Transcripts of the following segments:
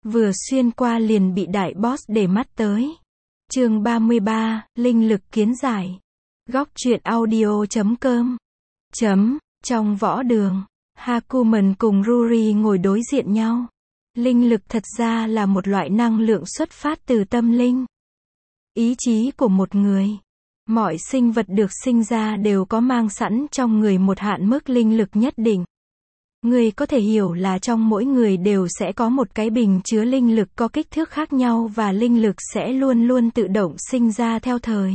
Vừa xuyên qua liền bị đại boss để mắt tới. Chương 33, linh lực kiến giải. Góc truyện audio.com. Trong võ đường, Hakumen cùng Ruri ngồi đối diện nhau. Linh lực thật ra là một loại năng lượng xuất phát từ tâm linh, ý chí của một người. Mọi sinh vật được sinh ra đều có mang sẵn trong người một hạn mức linh lực nhất định. Người có thể hiểu là trong mỗi người đều sẽ có một cái bình chứa linh lực có kích thước khác nhau và linh lực sẽ luôn luôn tự động sinh ra theo thời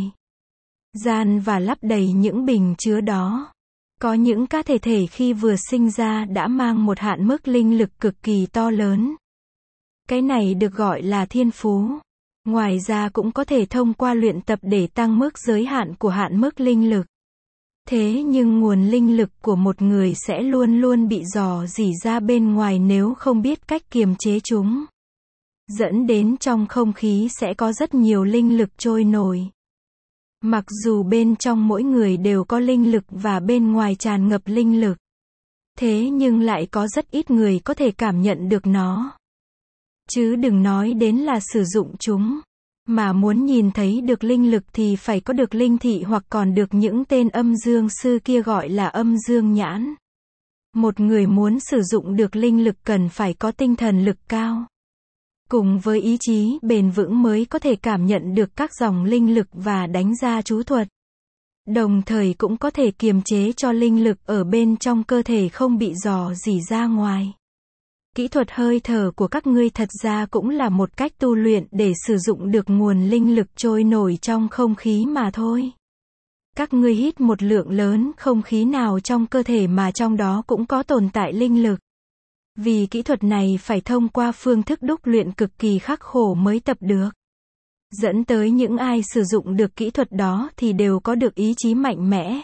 gian và lấp đầy những bình chứa đó. Có những cá thể khi vừa sinh ra đã mang một hạn mức linh lực cực kỳ to lớn. Cái này được gọi là thiên phú. Ngoài ra cũng có thể thông qua luyện tập để tăng mức giới hạn của hạn mức linh lực. Thế nhưng nguồn linh lực của một người sẽ luôn luôn bị rò rỉ ra bên ngoài nếu không biết cách kiềm chế chúng. Dẫn đến trong không khí sẽ có rất nhiều linh lực trôi nổi. Mặc dù bên trong mỗi người đều có linh lực và bên ngoài tràn ngập linh lực. Thế nhưng lại có rất ít người có thể cảm nhận được nó. Chứ đừng nói đến là sử dụng chúng. Mà muốn nhìn thấy được linh lực thì phải có được linh thị hoặc còn được những tên âm dương sư kia gọi là âm dương nhãn. Một người muốn sử dụng được linh lực cần phải có tinh thần lực cao. Cùng với ý chí bền vững mới có thể cảm nhận được các dòng linh lực và đánh ra chú thuật. Đồng thời cũng có thể kiềm chế cho linh lực ở bên trong cơ thể không bị rò rỉ ra ngoài. Kỹ thuật hơi thở của các ngươi thật ra cũng là một cách tu luyện để sử dụng được nguồn linh lực trôi nổi trong không khí mà thôi. Các ngươi hít một lượng lớn không khí nào trong cơ thể mà trong đó cũng có tồn tại linh lực. Vì kỹ thuật này phải thông qua phương thức đúc luyện cực kỳ khắc khổ mới tập được. Dẫn tới những ai sử dụng được kỹ thuật đó thì đều có được ý chí mạnh mẽ.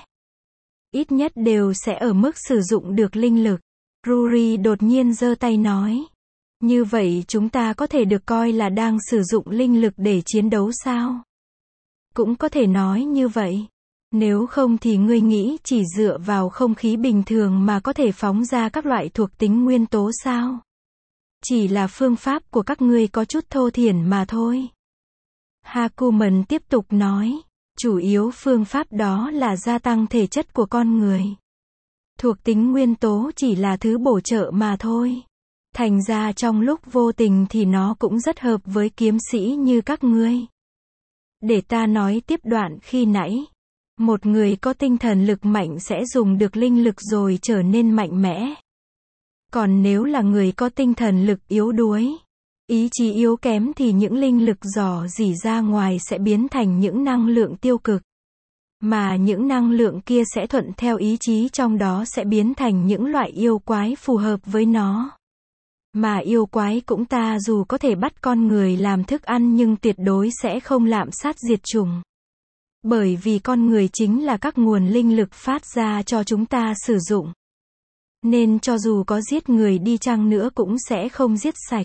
Ít nhất đều sẽ ở mức sử dụng được linh lực. Ruri đột nhiên giơ tay nói. Như vậy chúng ta có thể được coi là đang sử dụng linh lực để chiến đấu sao? Cũng có thể nói như vậy. Nếu không thì ngươi nghĩ chỉ dựa vào không khí bình thường mà có thể phóng ra các loại thuộc tính nguyên tố sao? Chỉ là phương pháp của các ngươi có chút thô thiển mà thôi. Hakumen tiếp tục nói. Chủ yếu phương pháp đó là gia tăng thể chất của con người. Thuộc tính nguyên tố chỉ là thứ bổ trợ mà thôi. Thành ra trong lúc vô tình thì nó cũng rất hợp với kiếm sĩ như các ngươi. Để ta nói tiếp đoạn khi nãy. Một người có tinh thần lực mạnh sẽ dùng được linh lực rồi trở nên mạnh mẽ. Còn nếu là người có tinh thần lực yếu đuối, ý chí yếu kém thì những linh lực rò rỉ ra ngoài sẽ biến thành những năng lượng tiêu cực. Mà những năng lượng kia sẽ thuận theo ý chí trong đó sẽ biến thành những loại yêu quái phù hợp với nó. Mà yêu quái cũng ta dù có thể bắt con người làm thức ăn nhưng tuyệt đối sẽ không lạm sát diệt chủng. Bởi vì con người chính là các nguồn linh lực phát ra cho chúng ta sử dụng. Nên cho dù có giết người đi chăng nữa cũng sẽ không giết sạch.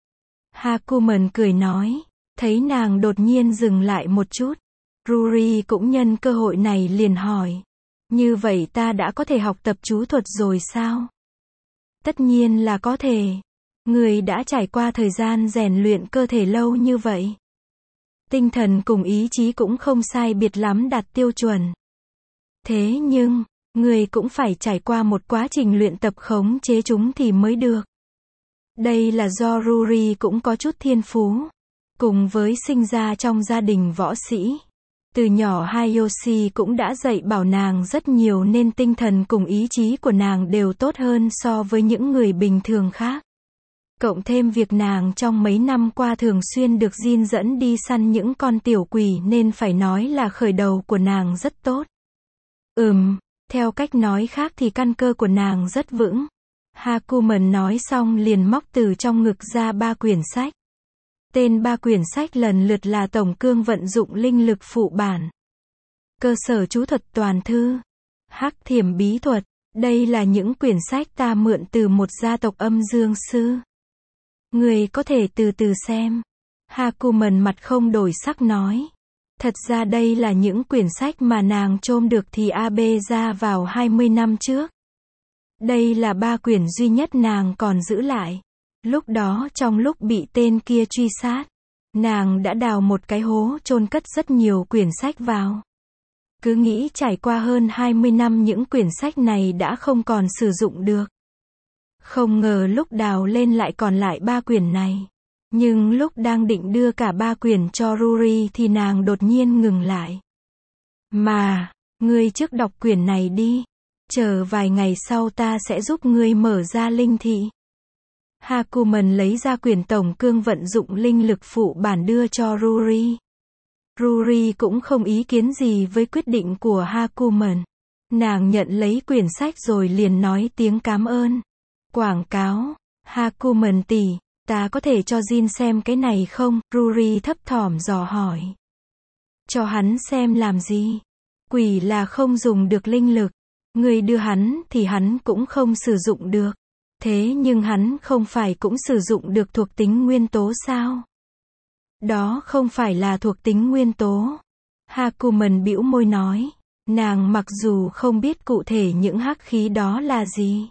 Hakumen cười nói. Thấy nàng đột nhiên dừng lại một chút. Ruri cũng nhân cơ hội này liền hỏi. Như vậy ta đã có thể học tập chú thuật rồi sao? Tất nhiên là có thể. Người đã trải qua thời gian rèn luyện cơ thể lâu như vậy. Tinh thần cùng ý chí cũng không sai biệt lắm đạt tiêu chuẩn. Thế nhưng, người cũng phải trải qua một quá trình luyện tập khống chế chúng thì mới được. Đây là do Ruri cũng có chút thiên phú. Cùng với sinh ra trong gia đình võ sĩ. Từ nhỏ Hayashi cũng đã dạy bảo nàng rất nhiều nên tinh thần cùng ý chí của nàng đều tốt hơn so với những người bình thường khác. Cộng thêm việc nàng trong mấy năm qua thường xuyên được Jin dẫn đi săn những con tiểu quỷ nên phải nói là khởi đầu của nàng rất tốt. Theo cách nói khác thì căn cơ của nàng rất vững. Hakumen nói xong liền móc từ trong ngực ra 3 quyển sách. Tên 3 quyển sách lần lượt là Tổng cương vận dụng linh lực phụ bản, Cơ sở chú thuật toàn thư, Hắc thiểm bí thuật. Đây là những quyển sách ta mượn từ một gia tộc âm dương sư. Người có thể từ từ xem. Hakumen mặt không đổi sắc nói. Thật ra đây là những quyển sách mà nàng trôm được thì AB ra vào 20 năm trước. Đây là 3 quyển duy nhất nàng còn giữ lại. Lúc đó trong lúc bị tên kia truy sát, nàng đã đào một cái hố chôn cất rất nhiều quyển sách vào. Cứ nghĩ trải qua hơn 20 năm những quyển sách này đã không còn sử dụng được. Không ngờ lúc đào lên lại còn lại 3 quyển này. Nhưng lúc đang định đưa cả 3 quyển cho Ruri thì nàng đột nhiên ngừng lại. Mà, ngươi trước đọc quyển này đi. Chờ vài ngày sau ta sẽ giúp ngươi mở ra linh thị. Hakumen lấy ra quyển tổng cương vận dụng linh lực phụ bản đưa cho Ruri. Ruri cũng không ý kiến gì với quyết định của Hakumen. Nàng nhận lấy quyển sách rồi liền nói tiếng cảm ơn. Quảng cáo, Hakumen tỷ, ta có thể cho Jin xem cái này không? Ruri thấp thỏm dò hỏi. Cho hắn xem làm gì? Quỷ là không dùng được linh lực. Người đưa hắn thì hắn cũng không sử dụng được. Thế nhưng hắn không phải cũng sử dụng được thuộc tính nguyên tố sao? Đó không phải là thuộc tính nguyên tố. Hakumen bĩu môi nói. Nàng mặc dù không biết cụ thể những hắc khí đó là gì.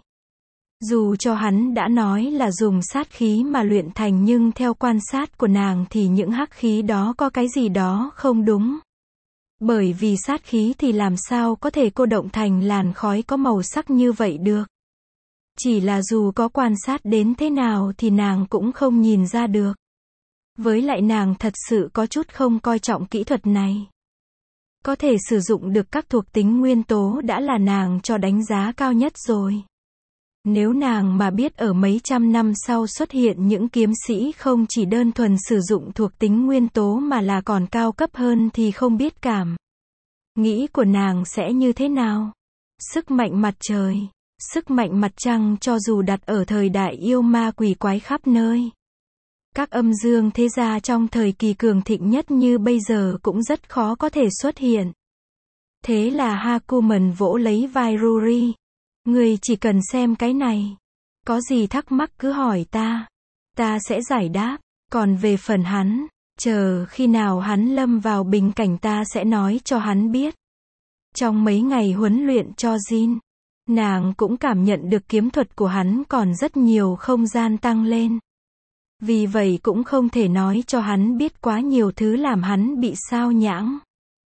Dù cho hắn đã nói là dùng sát khí mà luyện thành nhưng theo quan sát của nàng thì những hắc khí đó có cái gì đó không đúng. Bởi vì sát khí thì làm sao có thể cô động thành làn khói có màu sắc như vậy được. Chỉ là dù có quan sát đến thế nào thì nàng cũng không nhìn ra được. Với lại nàng thật sự có chút không coi trọng kỹ thuật này. Có thể sử dụng được các thuộc tính nguyên tố đã là nàng cho đánh giá cao nhất rồi. Nếu nàng mà biết ở mấy trăm năm sau xuất hiện những kiếm sĩ không chỉ đơn thuần sử dụng thuộc tính nguyên tố mà là còn cao cấp hơn thì không biết cảm nghĩ của nàng sẽ như thế nào. Sức mạnh mặt trời, sức mạnh mặt trăng cho dù đặt ở thời đại yêu ma quỷ quái khắp nơi. Các âm dương thế gia trong thời kỳ cường thịnh nhất như bây giờ cũng rất khó có thể xuất hiện. Thế là Hakumen vỗ lấy vai Ruri. Người chỉ cần xem cái này. Có gì thắc mắc cứ hỏi ta. Ta sẽ giải đáp. Còn về phần hắn, chờ khi nào hắn lâm vào bình cảnh ta sẽ nói cho hắn biết. Trong mấy ngày huấn luyện cho Jin, nàng cũng cảm nhận được kiếm thuật của hắn còn rất nhiều không gian tăng lên. Vì vậy cũng không thể nói cho hắn biết quá nhiều thứ làm hắn bị sao nhãng.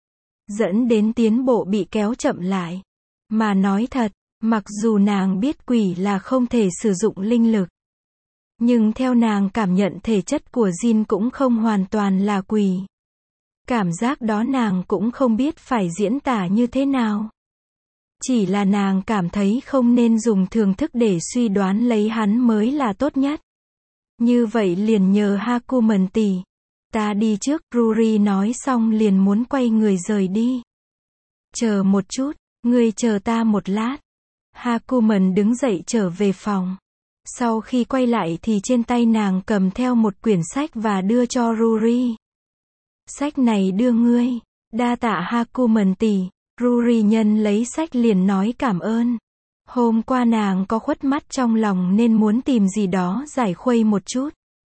Dẫn đến tiến bộ bị kéo chậm lại. Mà nói thật, mặc dù nàng biết quỷ là không thể sử dụng linh lực. Nhưng theo nàng cảm nhận thể chất của Jin cũng không hoàn toàn là quỷ. Cảm giác đó nàng cũng không biết phải diễn tả như thế nào. Chỉ là nàng cảm thấy không nên dùng thường thức để suy đoán lấy hắn mới là tốt nhất. Như vậy liền nhờ Hakumen tỷ. Ta đi trước, Ruri nói xong liền muốn quay người rời đi. Chờ một chút, ngươi chờ ta một lát. Hakumen đứng dậy trở về phòng. Sau khi quay lại thì trên tay nàng cầm theo một quyển sách và đưa cho Ruri. Sách này đưa ngươi. Đa tạ Hakumen tỷ. Ruri nhân lấy sách liền nói cảm ơn. Hôm qua nàng có khuất mắt trong lòng nên muốn tìm gì đó giải khuây một chút.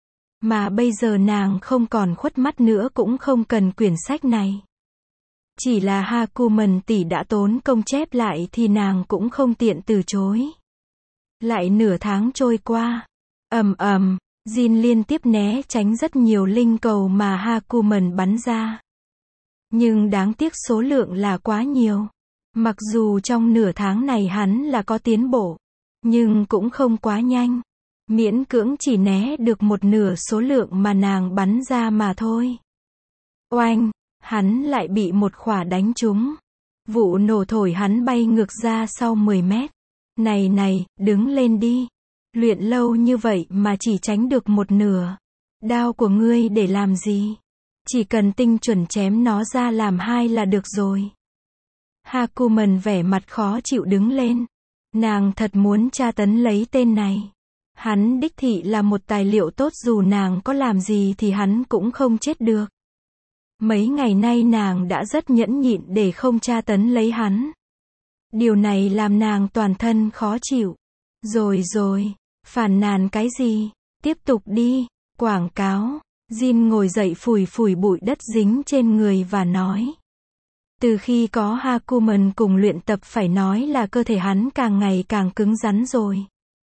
Mà bây giờ nàng không còn khuất mắt nữa cũng không cần quyển sách này. Chỉ là Hakumen tỷ đã tốn công chép lại thì nàng cũng không tiện từ chối. Lại nửa tháng trôi qua. Jin liên tiếp né tránh rất nhiều linh cầu mà Hakumen bắn ra. Nhưng đáng tiếc số lượng là quá nhiều. Mặc dù trong nửa tháng này hắn là có tiến bộ, nhưng cũng không quá nhanh. Miễn cưỡng chỉ né được một nửa số lượng mà nàng bắn ra mà thôi. Oanh, hắn lại bị một khỏa đánh trúng. Vụ nổ thổi hắn bay ngược ra sau 10 mét. Này, đứng lên đi. Luyện lâu như vậy mà chỉ tránh được một nửa. Đao của ngươi để làm gì? Chỉ cần tinh chuẩn chém nó ra làm 2 là được rồi. Hakumen vẻ mặt khó chịu đứng lên. Nàng thật muốn tra tấn lấy tên này. Hắn đích thị là một tài liệu tốt dù nàng có làm gì thì hắn cũng không chết được. Mấy ngày nay nàng đã rất nhẫn nhịn để không tra tấn lấy hắn. Điều này làm nàng toàn thân khó chịu. Rồi, phàn nàn cái gì? Tiếp tục đi. Quảng cáo. Jin ngồi dậy phủi bụi đất dính trên người và nói. Từ khi có Hakumen cùng luyện tập phải nói là cơ thể hắn càng ngày càng cứng rắn rồi.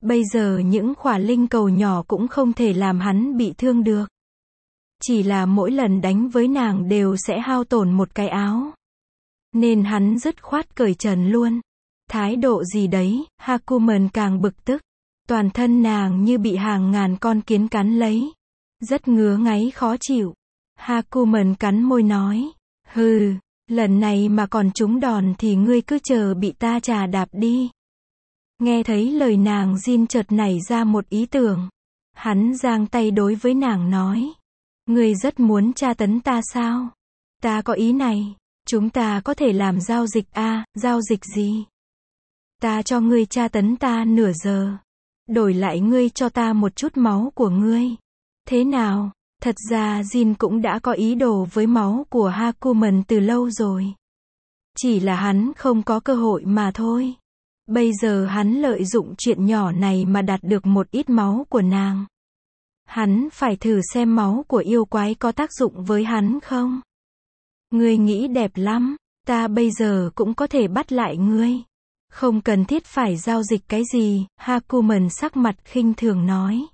Bây giờ những khỏa linh cầu nhỏ cũng không thể làm hắn bị thương được. Chỉ là mỗi lần đánh với nàng đều sẽ hao tổn một cái áo. Nên hắn dứt khoát cởi trần luôn. Thái độ gì đấy, Hakumen càng bực tức. Toàn thân nàng như bị hàng ngàn con kiến cắn lấy. Rất ngứa ngáy khó chịu. Hakumen cắn môi nói. Hừ, lần này mà còn trúng đòn thì ngươi cứ chờ bị ta chà đạp đi. Nghe thấy lời nàng, Jin chợt nảy ra một ý tưởng. Hắn giang tay đối với nàng nói. Ngươi rất muốn tra tấn ta sao? Ta có ý này. Chúng ta có thể làm giao dịch à, giao dịch gì? Ta cho ngươi tra tấn ta nửa giờ. Đổi lại ngươi cho ta một chút máu của ngươi. Thế nào? Thật ra Jin cũng đã có ý đồ với máu của Hakumen từ lâu rồi. Chỉ là hắn không có cơ hội mà thôi. Bây giờ hắn lợi dụng chuyện nhỏ này mà đạt được một ít máu của nàng. Hắn phải thử xem máu của yêu quái có tác dụng với hắn không? Ngươi nghĩ đẹp lắm, ta bây giờ cũng có thể bắt lại ngươi. Không cần thiết phải giao dịch cái gì, Hakumen sắc mặt khinh thường nói.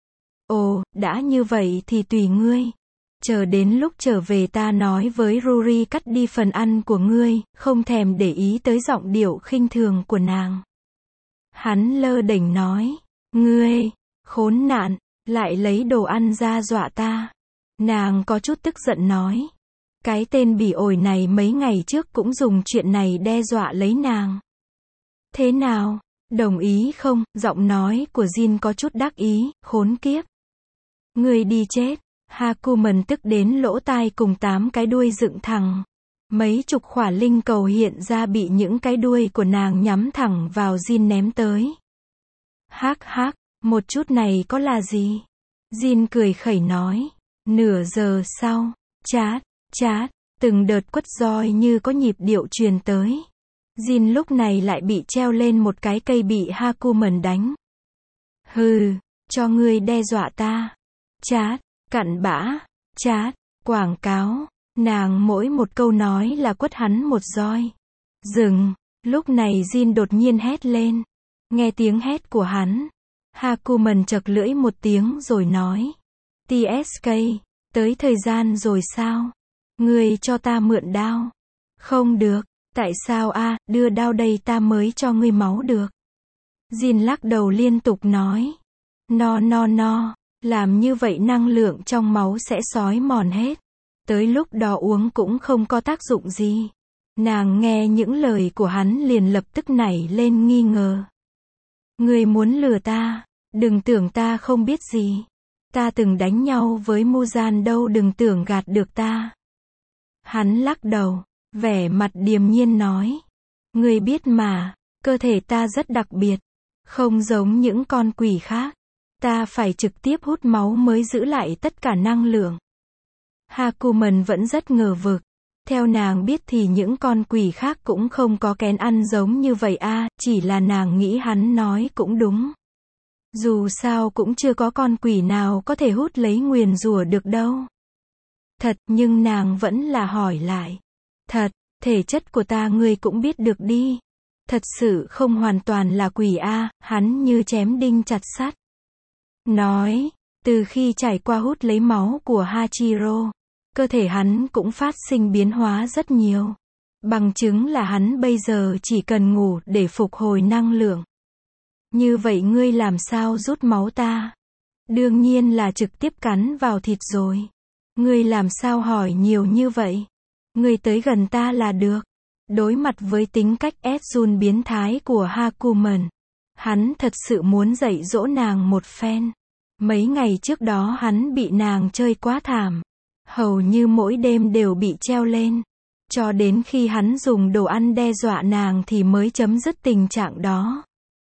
Ồ, đã như vậy thì tùy ngươi. Chờ đến lúc trở về ta nói với Ruri cắt đi phần ăn của ngươi, không thèm để ý tới giọng điệu khinh thường của nàng. Hắn lơ đễnh nói, ngươi, khốn nạn, lại lấy đồ ăn ra dọa ta. Nàng có chút tức giận nói. Cái tên bỉ ổi này mấy ngày trước cũng dùng chuyện này đe dọa lấy nàng. Thế nào, đồng ý không? Giọng nói của Jin có chút đắc ý, khốn kiếp. Ngươi đi chết. Hakumen tức đến lỗ tai cùng 8 cái đuôi dựng thẳng. Mấy chục khỏa linh cầu hiện ra bị những cái đuôi của nàng nhắm thẳng vào Jin ném tới. Hắc hắc, một chút này có là gì? Jin cười khẩy nói. Nửa giờ sau, chát, chát, từng đợt quất roi như có nhịp điệu truyền tới. Jin lúc này lại bị treo lên một cái cây bị Hakumen đánh. Hừ, cho ngươi đe dọa ta. Chát, cặn bã, chát, quảng cáo. Nàng mỗi một câu nói là quất hắn một roi. Dừng, lúc này Jin đột nhiên hét lên. Nghe tiếng hét của hắn, Hakumen chật lưỡi một tiếng rồi nói. TSK, tới thời gian rồi sao? Ngươi cho ta mượn đao. Không được, tại sao a? Đưa đao đây ta mới cho ngươi máu được. Jin lắc đầu liên tục nói. No, làm như vậy năng lượng trong máu sẽ xói mòn hết. Tới lúc đó uống cũng không có tác dụng gì. Nàng nghe những lời của hắn liền lập tức nảy lên nghi ngờ. Ngươi muốn lừa ta, đừng tưởng ta không biết gì. Ta từng đánh nhau với Muzan đâu, đừng tưởng gạt được ta. Hắn lắc đầu, vẻ mặt điềm nhiên nói. Ngươi biết mà, cơ thể ta rất đặc biệt. Không giống những con quỷ khác. Ta phải trực tiếp hút máu mới giữ lại tất cả năng lượng. Hakumen vẫn rất ngờ vực. Theo nàng biết thì những con quỷ khác cũng không có kén ăn giống như vậy a, chỉ là nàng nghĩ hắn nói cũng đúng. Dù sao cũng chưa có con quỷ nào có thể hút lấy nguyền rủa được đâu. Thật, nhưng nàng vẫn là hỏi lại. Thật, thể chất của ta ngươi cũng biết được đi. Thật sự không hoàn toàn là quỷ a, hắn như chém đinh chặt sắt. Nói, từ khi trải qua hút lấy máu của Hachiro, cơ thể hắn cũng phát sinh biến hóa rất nhiều. Bằng chứng là hắn bây giờ chỉ cần ngủ để phục hồi năng lượng. Như vậy ngươi làm sao rút máu ta? Đương nhiên là trực tiếp cắn vào thịt rồi. Ngươi làm sao hỏi nhiều như vậy? Ngươi tới gần ta là được. Đối mặt với tính cách Edzun biến thái của Hakumen, hắn thật sự muốn dạy dỗ nàng một phen. Mấy ngày trước đó hắn bị nàng chơi quá thảm. Hầu như mỗi đêm đều bị treo lên. Cho đến khi hắn dùng đồ ăn đe dọa nàng thì mới chấm dứt tình trạng đó.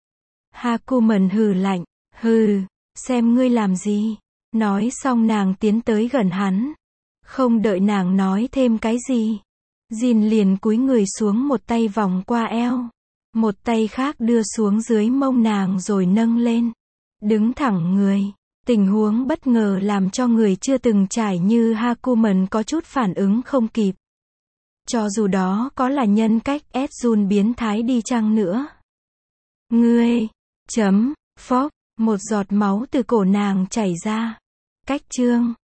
Hakumen hừ lạnh. Hừ, xem ngươi làm gì. Nói xong nàng tiến tới gần hắn. Không đợi nàng nói thêm cái gì, Jin liền cúi người xuống, một tay vòng qua eo, một tay khác đưa xuống dưới mông nàng rồi nâng lên. Đứng thẳng người. Tình huống bất ngờ làm cho người chưa từng trải như Hakumen có chút phản ứng không kịp. Cho dù đó có là nhân cách Edzun biến thái đi chăng nữa. Ngươi, Phốc, một giọt máu từ cổ nàng chảy ra. Cách chương